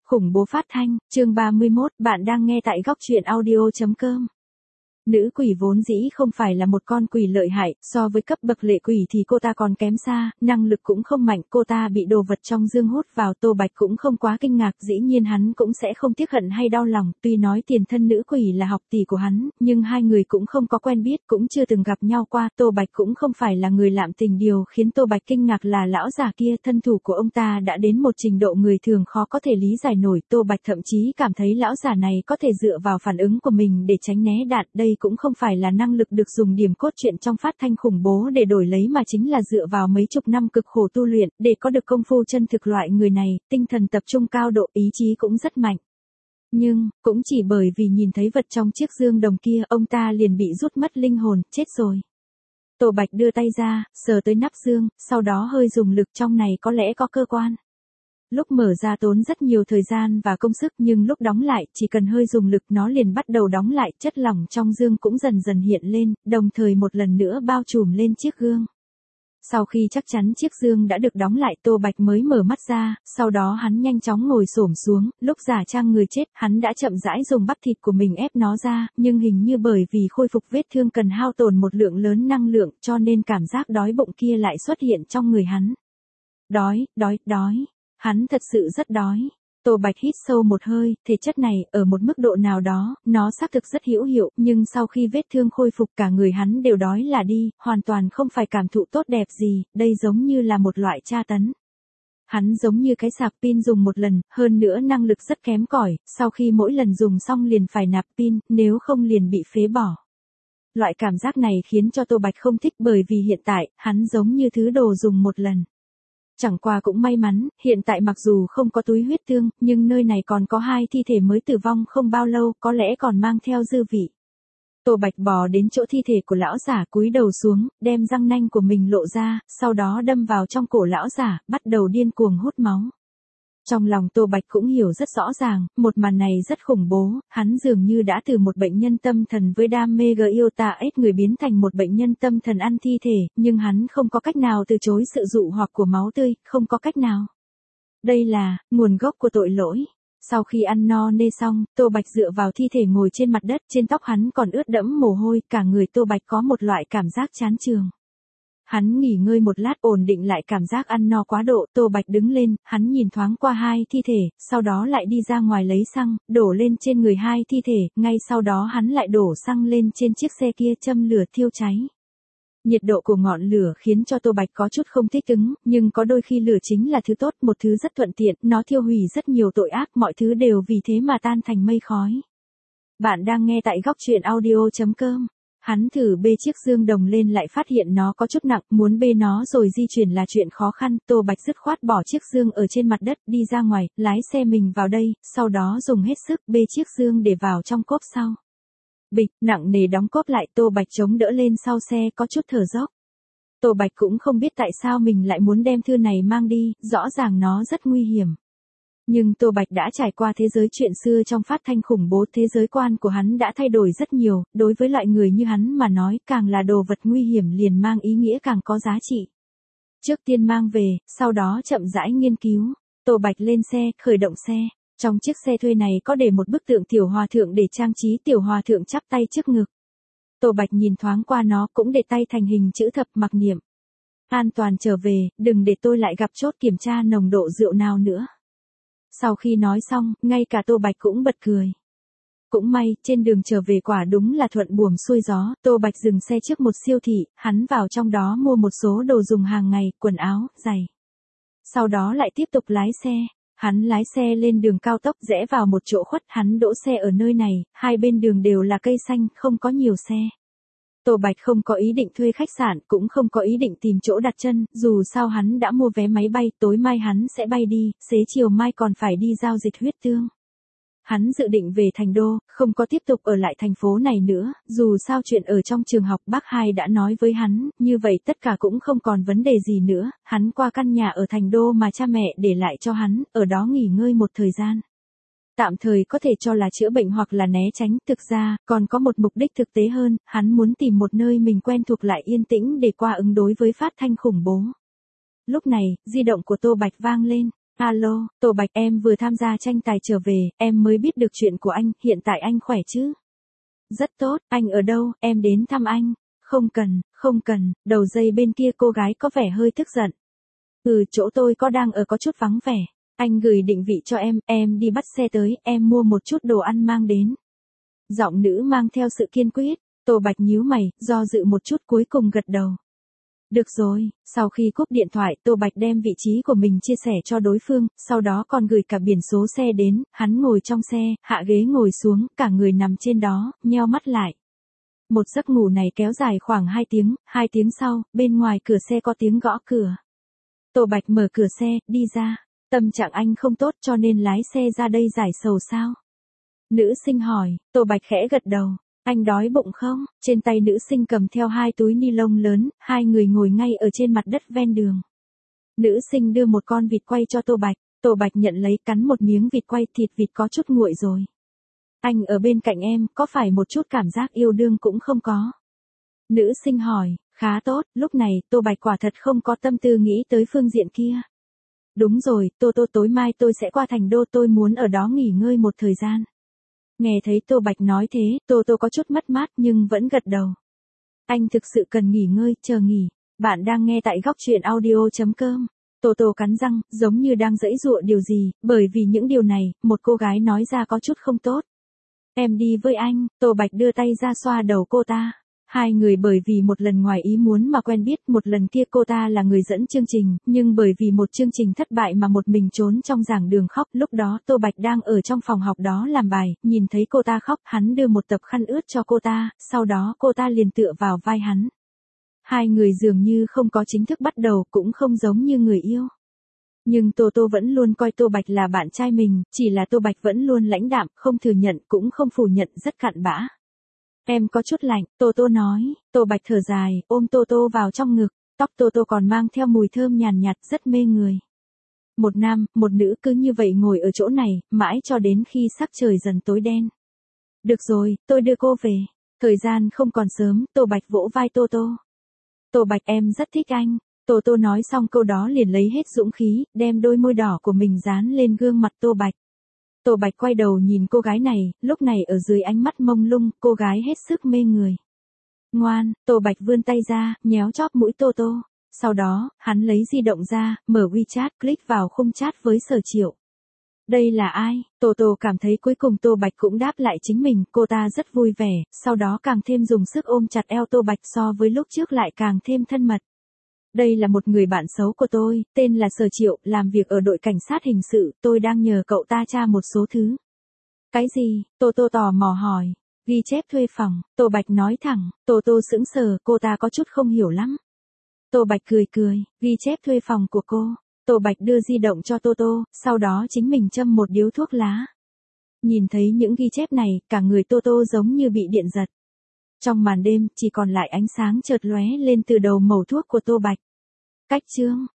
Khủng bố phát thanh, chương 31, bạn đang nghe tại góc truyện audio.com. Nữ quỷ vốn dĩ không phải là một con quỷ lợi hại, so với cấp bậc lệ quỷ thì cô ta còn kém xa, năng lực cũng không mạnh, cô ta bị đồ vật trong dương hút vào. Tô Bạch cũng không quá kinh ngạc, dĩ nhiên hắn cũng sẽ không tiếc hận hay đau lòng, tuy nói tiền thân nữ quỷ là học tỷ của hắn, nhưng hai người cũng không có quen biết, cũng chưa từng gặp nhau qua. Tô Bạch cũng không phải là người lạm tình, điều khiến Tô Bạch kinh ngạc là lão già kia, thân thủ của ông ta đã đến một trình độ người thường khó có thể lý giải nổi. Tô Bạch thậm chí cảm thấy lão già này có thể dựa vào phản ứng của mình để tránh né đạn, đây cũng không phải là năng lực được dùng điểm cốt truyện trong phát thanh khủng bố để đổi lấy, mà chính là dựa vào mấy chục năm cực khổ tu luyện, để có được công phu chân thực. Loại người này, tinh thần tập trung cao độ, ý chí cũng rất mạnh. Nhưng, cũng chỉ bởi vì nhìn thấy vật trong chiếc dương đồng kia, ông ta liền bị rút mất linh hồn, chết rồi. Tô Bạch đưa tay ra, sờ tới nắp dương, sau đó hơi dùng lực, trong này có lẽ có cơ quan. Lúc mở ra tốn rất nhiều thời gian và công sức, nhưng lúc đóng lại, chỉ cần hơi dùng lực nó liền bắt đầu đóng lại, chất lỏng trong dương cũng dần dần hiện lên, đồng thời một lần nữa bao trùm lên chiếc gương. Sau khi chắc chắn chiếc dương đã được đóng lại, Tô Bạch mới mở mắt ra, sau đó hắn nhanh chóng ngồi xổm xuống, lúc giả trang người chết, hắn đã chậm rãi dùng bắp thịt của mình ép nó ra, nhưng hình như bởi vì khôi phục vết thương cần hao tổn một lượng lớn năng lượng, cho nên cảm giác đói bụng kia lại xuất hiện trong người hắn. Đói. Hắn thật sự rất đói. Tô Bạch hít sâu một hơi, thể chất này, ở một mức độ nào đó, nó xác thực rất hữu hiệu, nhưng sau khi vết thương khôi phục cả người hắn đều đói là đi, hoàn toàn không phải cảm thụ tốt đẹp gì, đây giống như là một loại tra tấn. Hắn giống như cái sạc pin dùng một lần, hơn nữa năng lực rất kém cỏi, sau khi mỗi lần dùng xong liền phải nạp pin, nếu không liền bị phế bỏ. Loại cảm giác này khiến cho Tô Bạch không thích, bởi vì hiện tại, hắn giống như thứ đồ dùng một lần. Chẳng qua cũng may mắn, hiện tại mặc dù không có túi huyết tương, nhưng nơi này còn có 2 thi thể mới tử vong không bao lâu, có lẽ còn mang theo dư vị. Tô Bạch bò đến chỗ thi thể của lão giả, cúi đầu xuống, đem răng nanh của mình lộ ra, sau đó đâm vào trong cổ lão giả, bắt đầu điên cuồng hút máu. Trong lòng Tô Bạch cũng hiểu rất rõ ràng, một màn này rất khủng bố, hắn dường như đã từ một bệnh nhân tâm thần với đam mê yêu tà ếch người biến thành một bệnh nhân tâm thần ăn thi thể, nhưng hắn không có cách nào từ chối sự dụ hoặc của máu tươi, không có cách nào. Đây là nguồn gốc của tội lỗi. Sau khi ăn no nê xong, Tô Bạch dựa vào thi thể ngồi trên mặt đất, trên tóc hắn còn ướt đẫm mồ hôi, cả người Tô Bạch có một loại cảm giác chán chường. Hắn nghỉ ngơi một lát, ổn định lại cảm giác ăn no quá độ, Tô Bạch đứng lên, hắn nhìn thoáng qua 2 thi thể, sau đó lại đi ra ngoài lấy xăng, đổ lên trên người 2 thi thể, ngay sau đó hắn lại đổ xăng lên trên chiếc xe kia, châm lửa thiêu cháy. Nhiệt độ của ngọn lửa khiến cho Tô Bạch có chút không thích ứng, nhưng có đôi khi lửa chính là thứ tốt, một thứ rất thuận tiện, nó thiêu hủy rất nhiều tội ác, mọi thứ đều vì thế mà tan thành mây khói. Bạn đang nghe tại góc truyện audio.com. Hắn thử bê chiếc dương đồng lên lại phát hiện nó có chút nặng, muốn bê nó rồi di chuyển là chuyện khó khăn, Tô Bạch dứt khoát bỏ chiếc dương ở trên mặt đất, đi ra ngoài, lái xe mình vào đây, sau đó dùng hết sức bê chiếc dương để vào trong cốp sau. Bịch, nặng nề đóng cốp lại, Tô Bạch chống đỡ lên sau xe, có chút thở dốc. Tô Bạch cũng không biết tại sao mình lại muốn đem thư này mang đi, rõ ràng nó rất nguy hiểm. Nhưng Tô Bạch đã trải qua thế giới chuyện xưa trong phát thanh khủng bố, thế giới quan của hắn đã thay đổi rất nhiều, đối với loại người như hắn mà nói, càng là đồ vật nguy hiểm liền mang ý nghĩa càng có giá trị. Trước tiên mang về, sau đó chậm rãi nghiên cứu. Tô Bạch lên xe, khởi động xe. Trong chiếc xe thuê này có để một bức tượng tiểu hòa thượng để trang trí, tiểu hòa thượng chắp tay trước ngực. Tô Bạch nhìn thoáng qua nó, cũng để tay thành hình chữ thập, mặc niệm. An toàn trở về, đừng để tôi lại gặp chốt kiểm tra nồng độ rượu nào nữa. Sau khi nói xong, ngay cả Tô Bạch cũng bật cười. Cũng may, trên đường trở về quả đúng là thuận buồm xuôi gió, Tô Bạch dừng xe trước một siêu thị, hắn vào trong đó mua một số đồ dùng hàng ngày, quần áo, giày. Sau đó lại tiếp tục lái xe. Hắn lái xe lên đường cao tốc, rẽ vào một chỗ khuất, hắn đỗ xe ở nơi này, hai bên đường đều là cây xanh, không có nhiều xe. Tô Bạch không có ý định thuê khách sạn, cũng không có ý định tìm chỗ đặt chân, dù sao hắn đã mua vé máy bay, tối mai hắn sẽ bay đi, xế chiều mai còn phải đi giao dịch huyết tương. Hắn dự định về thành đô, không có tiếp tục ở lại thành phố này nữa, dù sao chuyện ở trong trường học bác hai đã nói với hắn, như vậy tất cả cũng không còn vấn đề gì nữa, hắn qua căn nhà ở thành đô mà cha mẹ để lại cho hắn, ở đó nghỉ ngơi một thời gian. Tạm thời có thể cho là chữa bệnh hoặc là né tránh, thực ra, còn có một mục đích thực tế hơn, hắn muốn tìm một nơi mình quen thuộc lại yên tĩnh để qua ứng đối với phát thanh khủng bố. Lúc này, di động của Tô Bạch vang lên. Alo, Tô Bạch, em vừa tham gia tranh tài trở về, em mới biết được chuyện của anh, hiện tại anh khỏe chứ? Rất tốt, anh ở đâu, em đến thăm anh. Không cần, đầu dây bên kia cô gái có vẻ hơi tức giận. Chỗ tôi đang ở có chút vắng vẻ. Anh gửi định vị cho em đi bắt xe tới, em mua một chút đồ ăn mang đến. Giọng nữ mang theo sự kiên quyết, Tô Bạch nhíu mày, do dự một chút cuối cùng gật đầu. Được rồi, sau khi cúp điện thoại Tô Bạch đem vị trí của mình chia sẻ cho đối phương, sau đó còn gửi cả biển số xe đến, hắn ngồi trong xe, hạ ghế ngồi xuống, cả người nằm trên đó, nheo mắt lại. Một giấc ngủ này kéo dài khoảng 2 tiếng sau, bên ngoài cửa xe có tiếng gõ cửa. Tô Bạch mở cửa xe, đi ra. Tâm trạng anh không tốt cho nên lái xe ra đây giải sầu sao? Nữ sinh hỏi, Tô Bạch khẽ gật đầu. Anh đói bụng không? Trên tay nữ sinh cầm theo 2 túi ni lông lớn, hai người ngồi ngay ở trên mặt đất ven đường. Nữ sinh đưa một con vịt quay cho Tô Bạch nhận lấy cắn một miếng vịt quay, thịt vịt có chút nguội rồi. Anh ở bên cạnh em, có phải một chút cảm giác yêu đương cũng không có? Nữ sinh hỏi, khá tốt, lúc này Tô Bạch quả thật không có tâm tư nghĩ tới phương diện kia. Đúng rồi, tối mai tôi sẽ qua thành đô, tôi muốn ở đó nghỉ ngơi một thời gian. Nghe thấy Tô Bạch nói thế, Tô có chút mất mát nhưng vẫn gật đầu. Anh thực sự cần nghỉ ngơi, chờ nghỉ. Bạn đang nghe tại góc truyện audio.com. Tô cắn răng, giống như đang giãy giụa điều gì, bởi vì những điều này, một cô gái nói ra có chút không tốt. Em đi với anh, Tô Bạch đưa tay ra xoa đầu cô ta. Hai người bởi vì một lần ngoài ý muốn mà quen biết, một lần kia cô ta là người dẫn chương trình, nhưng bởi vì một chương trình thất bại mà một mình trốn trong giảng đường khóc. Lúc đó Tô Bạch đang ở trong phòng học đó làm bài, nhìn thấy cô ta khóc, hắn đưa một tập khăn ướt cho cô ta, sau đó cô ta liền tựa vào vai hắn. Hai người dường như không có chính thức bắt đầu, cũng không giống như người yêu. Nhưng Tô vẫn luôn coi Tô Bạch là bạn trai mình, chỉ là Tô Bạch vẫn luôn lãnh đạm, không thừa nhận cũng không phủ nhận, rất cặn bã. Em có chút lạnh, Tô nói. Tô Bạch thở dài, ôm Tô vào trong ngực, tóc Tô còn mang theo mùi thơm nhàn nhạt, rất mê người. Một nam, một nữ cứ như vậy ngồi ở chỗ này, mãi cho đến khi sắc trời dần tối đen. Được rồi, tôi đưa cô về. Thời gian không còn sớm, Tô Bạch vỗ vai Tô. Tô Bạch, em rất thích anh. Tô nói xong câu đó liền lấy hết dũng khí, đem đôi môi đỏ của mình dán lên gương mặt Tô Bạch. Tô Bạch quay đầu nhìn cô gái này, lúc này ở dưới ánh mắt mông lung, cô gái hết sức mê người. Ngoan, Tô Bạch vươn tay ra, nhéo chóp mũi Tô. Sau đó, hắn lấy di động ra, mở WeChat, click vào khung chat với Sở Triệu. Đây là ai? Tô cảm thấy cuối cùng Tô Bạch cũng đáp lại chính mình, cô ta rất vui vẻ, sau đó càng thêm dùng sức ôm chặt eo Tô Bạch, so với lúc trước lại càng thêm thân mật. Đây là một người bạn xấu của tôi, tên là Sở Triệu, làm việc ở đội cảnh sát hình sự, tôi đang nhờ cậu ta tra một số thứ. Cái gì? Tô tò mò hỏi. Ghi chép thuê phòng, Tô Bạch nói thẳng. Tô sững sờ, cô ta có chút không hiểu lắm. Tô Bạch cười, ghi chép thuê phòng của cô. Tô Bạch đưa di động cho Tô, sau đó chính mình châm một điếu thuốc lá. Nhìn thấy những ghi chép này, cả người Tô giống như bị điện giật. Trong màn đêm, chỉ còn lại ánh sáng chợt lóe lên từ đầu mẩu thuốc của Tô Bạch. Cách chương